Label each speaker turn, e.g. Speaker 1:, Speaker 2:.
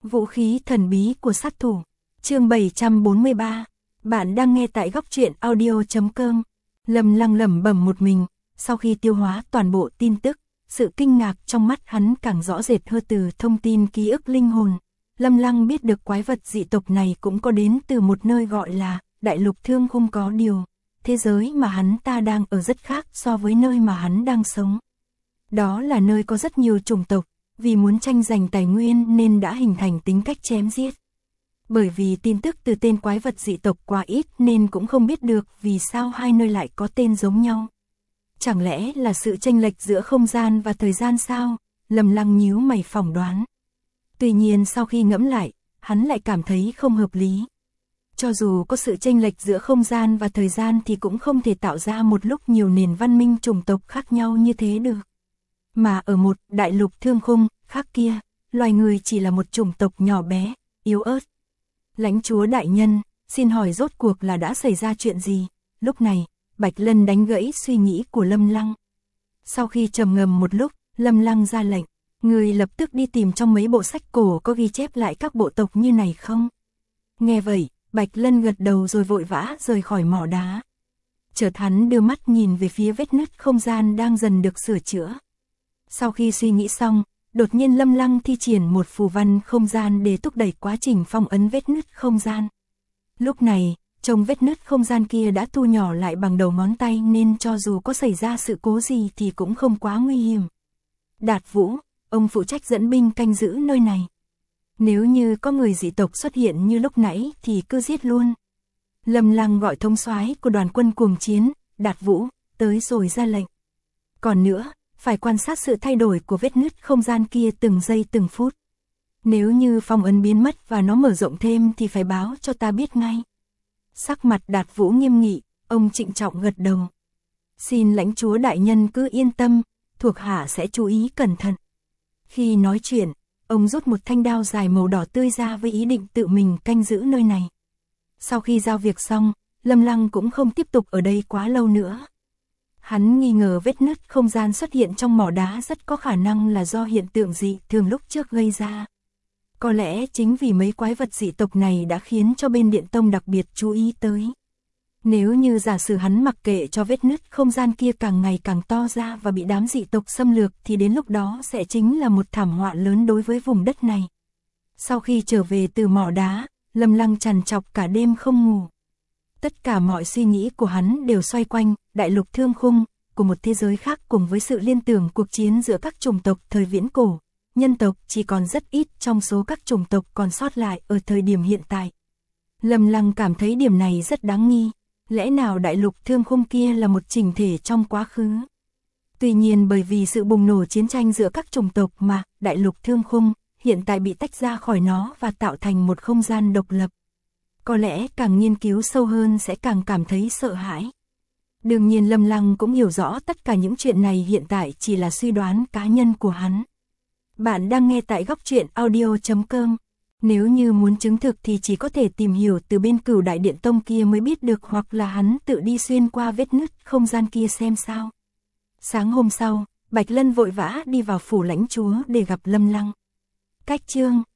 Speaker 1: Vũ khí thần bí của sát thủ. Chương 743. Bạn đang nghe tại góc truyện audio.com. Lâm Lăng lẩm bẩm một mình, sau khi tiêu hóa toàn bộ tin tức, sự kinh ngạc trong mắt hắn càng rõ rệt hơn từ thông tin ký ức linh hồn. Lâm Lăng biết được quái vật dị tộc này cũng có đến từ một nơi gọi là Đại Lục Thương Khung, có điều thế giới mà hắn ta đang ở rất khác so với nơi mà hắn đang sống. Đó là nơi có rất nhiều chủng tộc, vì muốn tranh giành tài nguyên nên đã hình thành tính cách chém giết. Bởi vì tin tức từ tên quái vật dị tộc quá ít nên cũng không biết được vì sao hai nơi lại có tên giống nhau. Chẳng lẽ là sự chênh lệch giữa không gian và thời gian sao? Lâm Lăng nhíu mày phỏng đoán. Tuy nhiên sau khi ngẫm lại, hắn lại cảm thấy không hợp lý. Cho dù có sự chênh lệch giữa không gian và thời gian thì cũng không thể tạo ra một lúc nhiều nền văn minh chủng tộc khác nhau như thế được. Mà ở một đại lục thương khung khác kia, loài người chỉ là một chủng tộc nhỏ bé, yếu ớt. Lãnh chúa đại nhân, xin hỏi rốt cuộc là đã xảy ra chuyện gì? Lúc này, Bạch Lân đánh gãy suy nghĩ của Lâm Lăng. Sau khi trầm ngâm một lúc, Lâm Lăng ra lệnh, người lập tức đi tìm trong mấy bộ sách cổ có ghi chép lại các bộ tộc như này không? Nghe vậy, Bạch Lân gật đầu rồi vội vã rời khỏi mỏ đá. Chợt hắn đưa mắt nhìn về phía vết nứt không gian đang dần được sửa chữa. Sau khi suy nghĩ xong, đột nhiên Lâm Lăng thi triển một phù văn không gian để thúc đẩy quá trình phong ấn vết nứt không gian. Lúc này, trông vết nứt không gian kia đã thu nhỏ lại bằng đầu ngón tay nên cho dù có xảy ra sự cố gì thì cũng không quá nguy hiểm. Đạt Vũ, ông phụ trách dẫn binh canh giữ nơi này. Nếu như có người dị tộc xuất hiện như lúc nãy thì cứ giết luôn. Lâm Lăng gọi thống soái của đoàn quân cuồng chiến, Đạt Vũ, tới rồi ra lệnh. Còn nữa, phải quan sát sự thay đổi của vết nứt không gian kia từng giây từng phút. Nếu như phong ấn biến mất và nó mở rộng thêm thì phải báo cho ta biết ngay. Sắc mặt Đạt Vũ nghiêm nghị, ông trịnh trọng gật đầu. Xin lãnh chúa đại nhân cứ yên tâm, thuộc hạ sẽ chú ý cẩn thận. Khi nói chuyện, ông rút một thanh đao dài màu đỏ tươi ra với ý định tự mình canh giữ nơi này. Sau khi giao việc xong, Lâm Lăng cũng không tiếp tục ở đây quá lâu nữa. Hắn nghi ngờ vết nứt không gian xuất hiện trong mỏ đá rất có khả năng là do hiện tượng dị thường lúc trước gây ra. Có lẽ chính vì mấy quái vật dị tộc này đã khiến cho bên Điện Tông đặc biệt chú ý tới. Nếu như giả sử hắn mặc kệ cho vết nứt không gian kia càng ngày càng to ra và bị đám dị tộc xâm lược thì đến lúc đó sẽ chính là một thảm họa lớn đối với vùng đất này. Sau khi trở về từ mỏ đá, Lâm Lăng trằn trọc cả đêm không ngủ. Tất cả mọi suy nghĩ của hắn đều xoay quanh Đại Lục Thương Khung, của một thế giới khác cùng với sự liên tưởng cuộc chiến giữa các chủng tộc thời viễn cổ. Nhân tộc chỉ còn rất ít trong số các chủng tộc còn sót lại ở thời điểm hiện tại. Lâm Lăng cảm thấy điểm này rất đáng nghi. Lẽ nào Đại Lục Thương Khung kia là một chỉnh thể trong quá khứ? Tuy nhiên bởi vì sự bùng nổ chiến tranh giữa các chủng tộc mà Đại Lục Thương Khung hiện tại bị tách ra khỏi nó và tạo thành một không gian độc lập. Có lẽ càng nghiên cứu sâu hơn sẽ càng cảm thấy sợ hãi. Đương nhiên Lâm Lăng cũng hiểu rõ tất cả những chuyện này hiện tại chỉ là suy đoán cá nhân của hắn. Bạn đang nghe tại góc truyện audio.com. Nếu như muốn chứng thực thì chỉ có thể tìm hiểu từ bên Cửu Đại Điện Tông kia mới biết được, hoặc là hắn tự đi xuyên qua vết nứt không gian kia xem sao. Sáng hôm sau, Bạch Lân vội vã đi vào phủ lãnh chúa để gặp Lâm Lăng. Cách chương